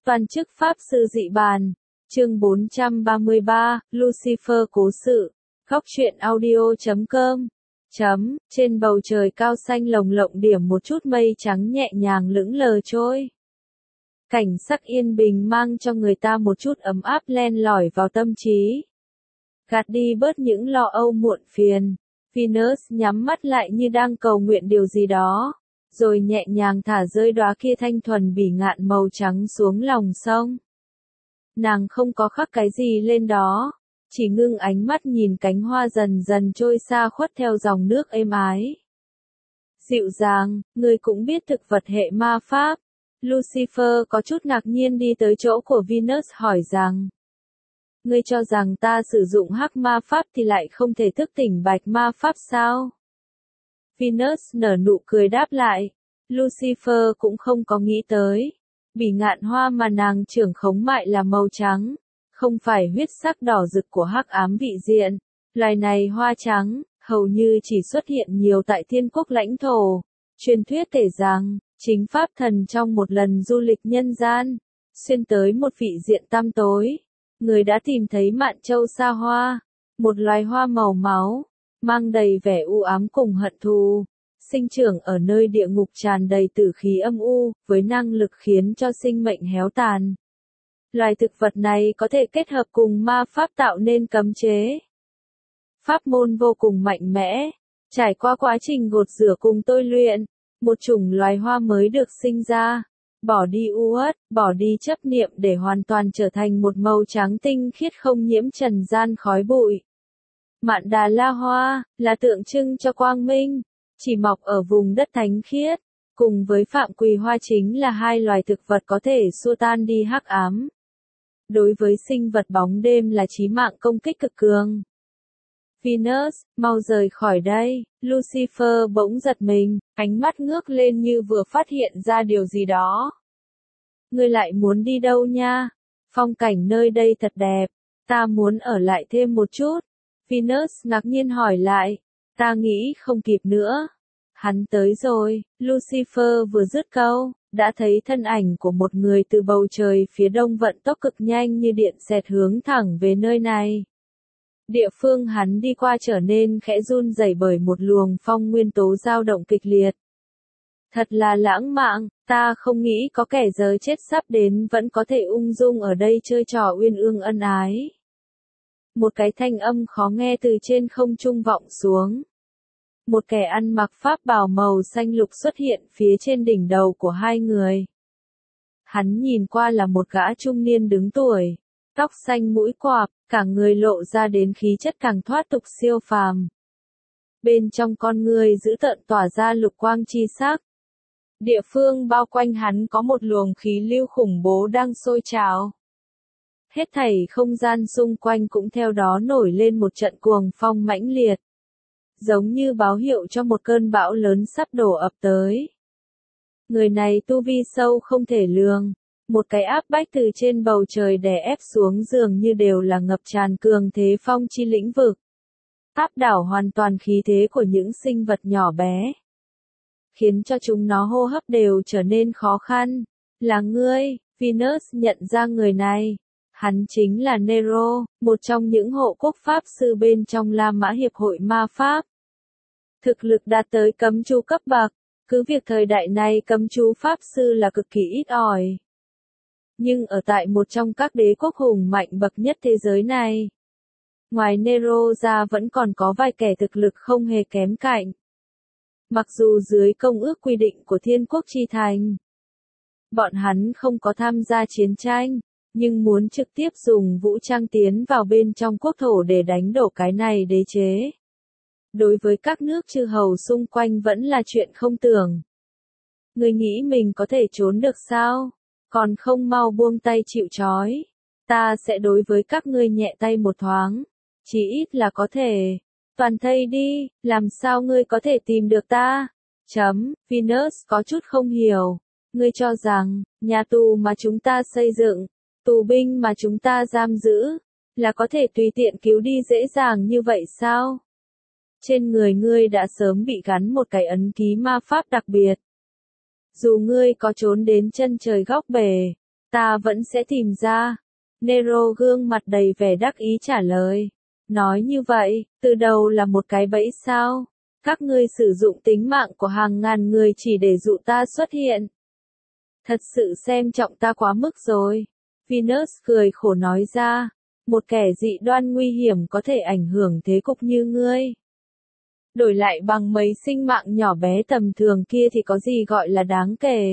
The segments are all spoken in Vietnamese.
Toàn chức Pháp sư dị bàn. Chương 433, Lucifer cố sự. Góc truyện audio.com. Trên bầu trời cao xanh lồng lộng điểm một chút mây trắng nhẹ nhàng lững lờ trôi. Cảnh sắc yên bình mang cho người ta một chút ấm áp len lỏi vào tâm trí. Gạt đi bớt những lo âu muộn phiền. Venus nhắm mắt lại như đang cầu nguyện điều gì đó, rồi nhẹ nhàng thả rơi đóa kia thanh thuần bỉ ngạn màu trắng xuống lòng sông. Nàng không có khắc cái gì lên đó, chỉ ngưng ánh mắt nhìn cánh hoa dần dần trôi xa khuất theo dòng nước êm ái. Dịu dàng, người cũng biết thực vật hệ ma pháp. Lucifer có chút ngạc nhiên đi tới chỗ của Venus hỏi rằng: ngươi cho rằng ta sử dụng hắc ma pháp thì lại không thể thức tỉnh bạch ma pháp sao? Venus nở nụ cười đáp lại. Lucifer cũng không có nghĩ tới. Bỉ ngạn hoa mà nàng trưởng khống mại là màu trắng, không phải huyết sắc đỏ rực của hắc ám vị diện. Loài này hoa trắng, hầu như chỉ xuất hiện nhiều tại thiên quốc lãnh thổ. Truyền thuyết kể rằng, chính Pháp thần trong một lần du lịch nhân gian, xuyên tới một vị diện tăm tối. Người đã tìm thấy mạn châu sa hoa, một loài hoa màu máu, mang đầy vẻ u ám cùng hận thù, sinh trưởng ở nơi địa ngục tràn đầy tử khí âm u, với năng lực khiến cho sinh mệnh héo tàn. Loài thực vật này có thể kết hợp cùng ma pháp tạo nên cấm chế. Pháp môn vô cùng mạnh mẽ, trải qua quá trình gột rửa cùng tôi luyện, một chủng loài hoa mới được sinh ra. Bỏ đi uất, bỏ đi chấp niệm để hoàn toàn trở thành một màu trắng tinh khiết không nhiễm trần gian khói bụi. Mạn đà la hoa, là tượng trưng cho quang minh, chỉ mọc ở vùng đất thánh khiết, cùng với phạm quỳ hoa chính là hai loài thực vật có thể xua tan đi hắc ám. Đối với sinh vật bóng đêm là chí mạng công kích cực cường. Venus, mau rời khỏi đây. Lucifer bỗng giật mình, ánh mắt ngước lên như vừa phát hiện ra điều gì đó. Ngươi lại muốn đi đâu nha? Phong cảnh nơi đây thật đẹp, ta muốn ở lại thêm một chút. Venus ngạc nhiên hỏi lại, ta nghĩ không kịp nữa. Hắn tới rồi. Lucifer vừa dứt câu, đã thấy thân ảnh của một người từ bầu trời phía đông vận tốc cực nhanh như điện xẹt hướng thẳng về nơi này. Địa phương hắn đi qua trở nên khẽ run rẩy bởi một luồng phong nguyên tố dao động kịch liệt. Thật là lãng mạn, ta không nghĩ có kẻ giờ chết sắp đến vẫn có thể ung dung ở đây chơi trò uyên ương ân ái. Một cái thanh âm khó nghe từ trên không trung vọng xuống. Một kẻ ăn mặc pháp bào màu xanh lục xuất hiện phía trên đỉnh đầu của hai người. Hắn nhìn qua là một gã trung niên đứng tuổi, tóc xanh mũi quạp, cả người lộ ra đến khí chất càng thoát tục siêu phàm. Bên trong con người dữ tợn tỏa ra lục quang chi sắc. Địa phương bao quanh hắn có một luồng khí lưu khủng bố đang sôi trào. Hết thảy không gian xung quanh cũng theo đó nổi lên một trận cuồng phong mãnh liệt. Giống như báo hiệu cho một cơn bão lớn sắp đổ ập tới. Người này tu vi sâu không thể lường. Một cái áp bách từ trên bầu trời đè ép xuống dường như đều là ngập tràn cường thế phong chi lĩnh vực. Áp đảo hoàn toàn khí thế của những sinh vật nhỏ bé. Khiến cho chúng nó hô hấp đều trở nên khó khăn. Là ngươi, Venus nhận ra người này. Hắn chính là Nero, một trong những hộ quốc pháp sư bên trong La Mã Hiệp hội Ma Pháp. Thực lực đạt tới cấm chú cấp bậc, cứ việc thời đại này cấm chú pháp sư là cực kỳ ít ỏi. Nhưng ở tại một trong các đế quốc hùng mạnh bậc nhất thế giới này, ngoài Nero ra vẫn còn có vài kẻ thực lực không hề kém cạnh. Mặc dù dưới công ước quy định của Thiên Quốc Chi Thành, bọn hắn không có tham gia chiến tranh, nhưng muốn trực tiếp dùng vũ trang tiến vào bên trong quốc thổ để đánh đổ cái này đế chế. Đối với các nước chư hầu xung quanh vẫn là chuyện không tưởng. Ngươi nghĩ mình có thể trốn được sao? Còn không mau buông tay chịu trói. Ta sẽ đối với các ngươi nhẹ tay một thoáng. Chỉ ít là có thể. Toàn thây đi, làm sao ngươi có thể tìm được ta? Venus có chút không hiểu. Ngươi cho rằng, nhà tù mà chúng ta xây dựng, tù binh mà chúng ta giam giữ, là có thể tùy tiện cứu đi dễ dàng như vậy sao? Trên người ngươi đã sớm bị gắn một cái ấn ký ma pháp đặc biệt. Dù ngươi có trốn đến chân trời góc bể, Ta vẫn sẽ tìm ra. Nero gương mặt đầy vẻ đắc ý trả lời. Nói như vậy, từ đầu là một cái bẫy sao? Các ngươi sử dụng tính mạng của hàng ngàn người chỉ để dụ ta xuất hiện. Thật sự xem trọng ta quá mức rồi. Venus cười khổ nói ra. Một kẻ dị đoan nguy hiểm có thể ảnh hưởng thế cục như ngươi. Đổi lại bằng mấy sinh mạng nhỏ bé tầm thường kia thì có gì gọi là đáng kể.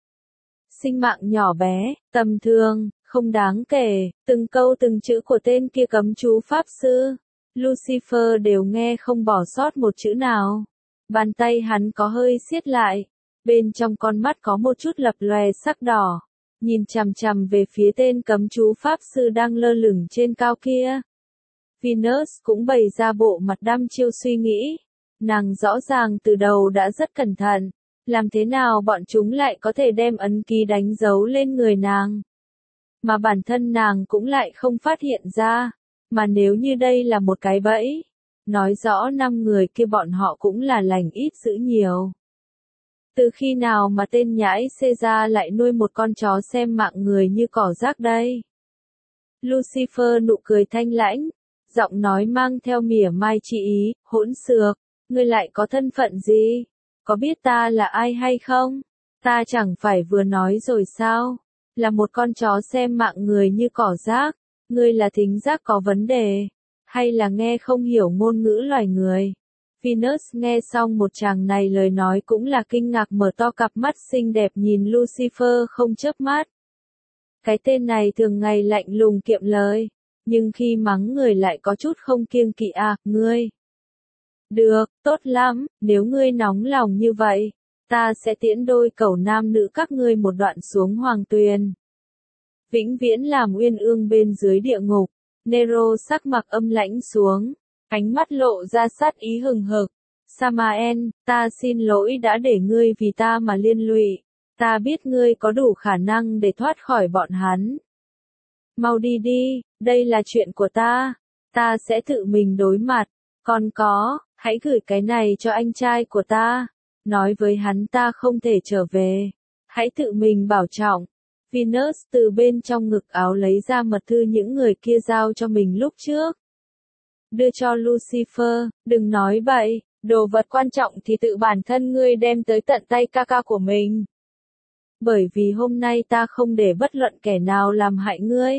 Sinh mạng nhỏ bé, tầm thường, không đáng kể, từng câu từng chữ của tên kia cấm chú pháp sư. Lucifer đều nghe không bỏ sót một chữ nào. Bàn tay hắn có hơi siết lại. Bên trong con mắt có một chút lập lòe sắc đỏ. Nhìn chằm chằm về phía tên cấm chú pháp sư đang lơ lửng trên cao kia. Venus cũng bày ra bộ mặt đăm chiêu suy nghĩ. Nàng rõ ràng từ đầu đã rất cẩn thận. Làm thế nào bọn chúng lại có thể đem ấn ký đánh dấu lên người nàng? Mà bản thân nàng cũng lại không phát hiện ra. Mà nếu như đây là một cái bẫy, nói rõ 5 người kia bọn họ cũng là lành ít dữ nhiều. Từ khi nào mà tên nhãi Caesar lại nuôi một con chó xem mạng người như cỏ rác đây? Lucifer nụ cười thanh lãnh, giọng nói mang theo mỉa mai chi ý, hỗn xược, ngươi lại có thân phận gì? Có biết ta là ai hay không? Ta chẳng phải vừa nói rồi sao? Là một con chó xem mạng người như cỏ rác. Ngươi là thính giác có vấn đề, hay là nghe không hiểu ngôn ngữ loài người? Venus nghe xong một chàng này lời nói cũng là kinh ngạc mở to cặp mắt xinh đẹp nhìn Lucifer không chớp mắt. Cái tên này thường ngày lạnh lùng kiệm lời, nhưng khi mắng người lại có chút không kiêng kỵ à, ngươi. Được, tốt lắm, nếu ngươi nóng lòng như vậy, ta sẽ tiễn đôi cẩu nam nữ các ngươi một đoạn xuống hoàng tuyền. Vĩnh viễn làm uyên ương bên dưới địa ngục. Nero sắc mặt âm lãnh xuống, ánh mắt lộ ra sát ý hừng hực. Samael, ta xin lỗi đã để ngươi vì ta mà liên lụy. Ta biết ngươi có đủ khả năng để thoát khỏi bọn hắn. Mau đi đi, đây là chuyện của ta. Ta sẽ tự mình đối mặt. Còn có, hãy gửi cái này cho anh trai của ta. Nói với hắn ta không thể trở về. Hãy tự mình bảo trọng. Venus từ bên trong ngực áo lấy ra mật thư những người kia giao cho mình lúc trước. Đưa cho Lucifer, đừng nói bậy, đồ vật quan trọng thì tự bản thân ngươi đem tới tận tay ca ca của mình. Bởi vì hôm nay ta không để bất luận kẻ nào làm hại ngươi.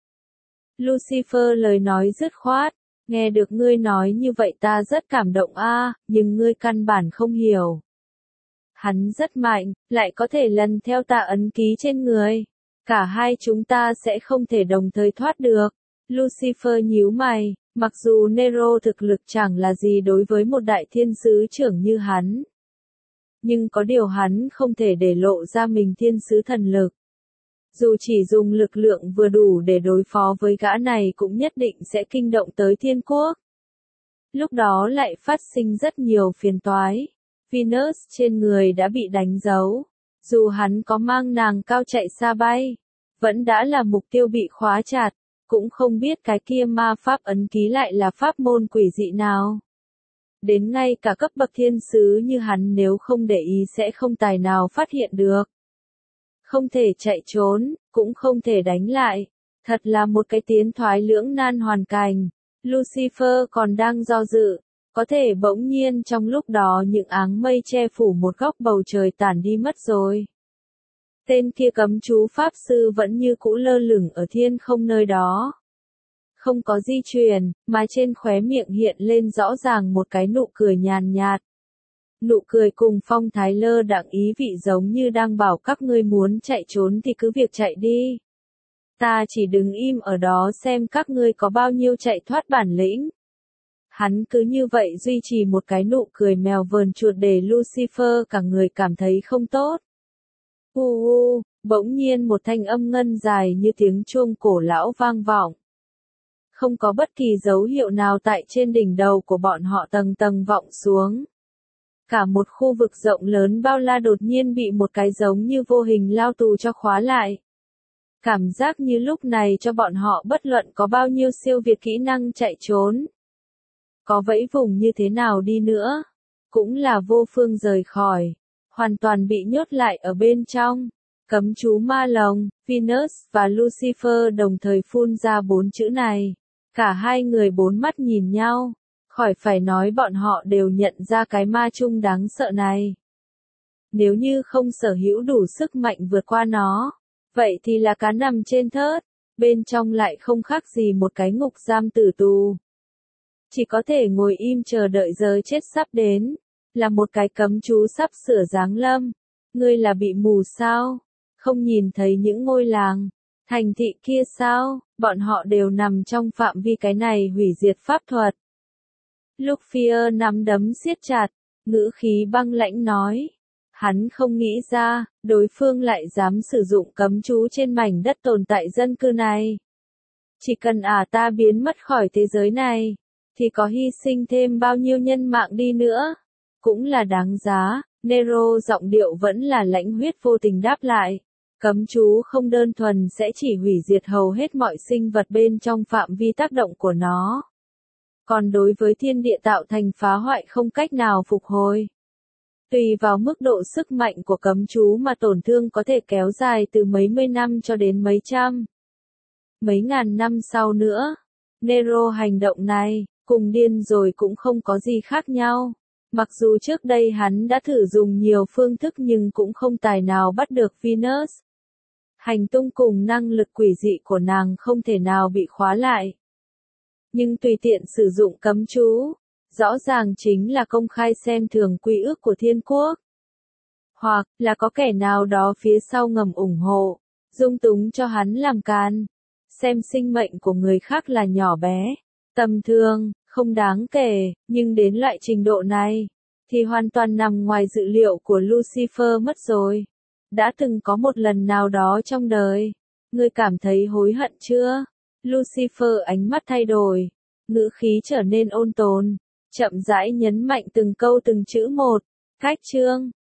Lucifer lời nói dứt khoát, nghe được ngươi nói như vậy ta rất cảm động a, nhưng ngươi căn bản không hiểu. Hắn rất mạnh, lại có thể lần theo ta ấn ký trên người. Cả hai chúng ta sẽ không thể đồng thời thoát được. Lucifer nhíu mày, mặc dù Nero thực lực chẳng là gì đối với một đại thiên sứ trưởng như hắn. Nhưng có điều hắn không thể để lộ ra mình thiên sứ thần lực. Dù chỉ dùng lực lượng vừa đủ để đối phó với gã này cũng nhất định sẽ kinh động tới thiên quốc. Lúc đó lại phát sinh rất nhiều phiền toái. Venus trên người đã bị đánh dấu. Dù hắn có mang nàng cao chạy xa bay, vẫn đã là mục tiêu bị khóa chặt, cũng không biết cái kia ma pháp ấn ký lại là pháp môn quỷ dị nào. Đến ngay cả cấp bậc thiên sứ như hắn nếu không để ý sẽ không tài nào phát hiện được. Không thể chạy trốn, cũng không thể đánh lại. Thật là một cái tiến thoái lưỡng nan hoàn cảnh. Lucifer còn đang do dự. Có thể bỗng nhiên trong lúc đó những áng mây che phủ một góc bầu trời tản đi mất rồi. Tên kia cấm chú pháp sư vẫn như cũ lơ lửng ở thiên không nơi đó. Không có di chuyển, mà trên khóe miệng hiện lên rõ ràng một cái nụ cười nhàn nhạt. Nụ cười cùng phong thái lơ đãng ý vị giống như đang bảo các ngươi muốn chạy trốn thì cứ việc chạy đi. Ta chỉ đứng im ở đó xem các ngươi có bao nhiêu chạy thoát bản lĩnh. Hắn cứ như vậy duy trì một cái nụ cười mèo vờn chuột để Lucifer cả người cảm thấy không tốt. Bỗng nhiên một thanh âm ngân dài như tiếng chuông cổ lão vang vọng. Không có bất kỳ dấu hiệu nào tại trên đỉnh đầu của bọn họ tầng tầng vọng xuống. Cả một khu vực rộng lớn bao la đột nhiên bị một cái giống như vô hình lao tù cho khóa lại. Cảm giác như lúc này cho bọn họ bất luận có bao nhiêu siêu việt kỹ năng chạy trốn. Có vẫy vùng như thế nào đi nữa, cũng là vô phương rời khỏi, hoàn toàn bị nhốt lại ở bên trong. Cấm chú ma lồng, Venus và Lucifer đồng thời phun ra 4 chữ này. Cả hai người bốn mắt nhìn nhau, khỏi phải nói bọn họ đều nhận ra cái ma chung đáng sợ này. Nếu như không sở hữu đủ sức mạnh vượt qua nó, vậy thì là cá nằm trên thớt, bên trong lại không khác gì một cái ngục giam tử tù. Chỉ có thể ngồi im chờ đợi giờ chết sắp đến, là một cái cấm chú sắp sửa giáng lâm. Ngươi là bị mù sao? Không nhìn thấy những ngôi làng, thành thị kia sao? Bọn họ đều nằm trong phạm vi cái này hủy diệt pháp thuật. Lucifer nắm đấm siết chặt, ngữ khí băng lãnh nói. Hắn không nghĩ ra, đối phương lại dám sử dụng cấm chú trên mảnh đất tồn tại dân cư này. Chỉ cần ta biến mất khỏi thế giới này, thì có hy sinh thêm bao nhiêu nhân mạng đi nữa, cũng là đáng giá. Nero giọng điệu vẫn là lãnh huyết vô tình đáp lại. Cấm chú không đơn thuần sẽ chỉ hủy diệt hầu hết mọi sinh vật bên trong phạm vi tác động của nó. Còn đối với thiên địa tạo thành phá hoại không cách nào phục hồi. Tùy vào mức độ sức mạnh của cấm chú mà tổn thương có thể kéo dài từ mấy mươi năm cho đến mấy trăm, mấy ngàn năm sau nữa. Nero hành động này, cùng điên rồi cũng không có gì khác nhau. Mặc dù trước đây hắn đã thử dùng nhiều phương thức nhưng cũng không tài nào bắt được Venus. Hành tung cùng năng lực quỷ dị của nàng không thể nào bị khóa lại. Nhưng tùy tiện sử dụng cấm chú, rõ ràng chính là công khai xem thường quy ước của thiên quốc. Hoặc là có kẻ nào đó phía sau ngầm ủng hộ, dung túng cho hắn làm càn. Xem sinh mệnh của người khác là nhỏ bé, tầm thường, không đáng kể, nhưng đến loại trình độ này, thì hoàn toàn nằm ngoài dự liệu của Lucifer mất rồi. Đã từng có một lần nào đó trong đời, ngươi cảm thấy hối hận chưa? Lucifer ánh mắt thay đổi, ngữ khí trở nên ôn tồn, chậm rãi nhấn mạnh từng câu từng chữ một. Cách chương,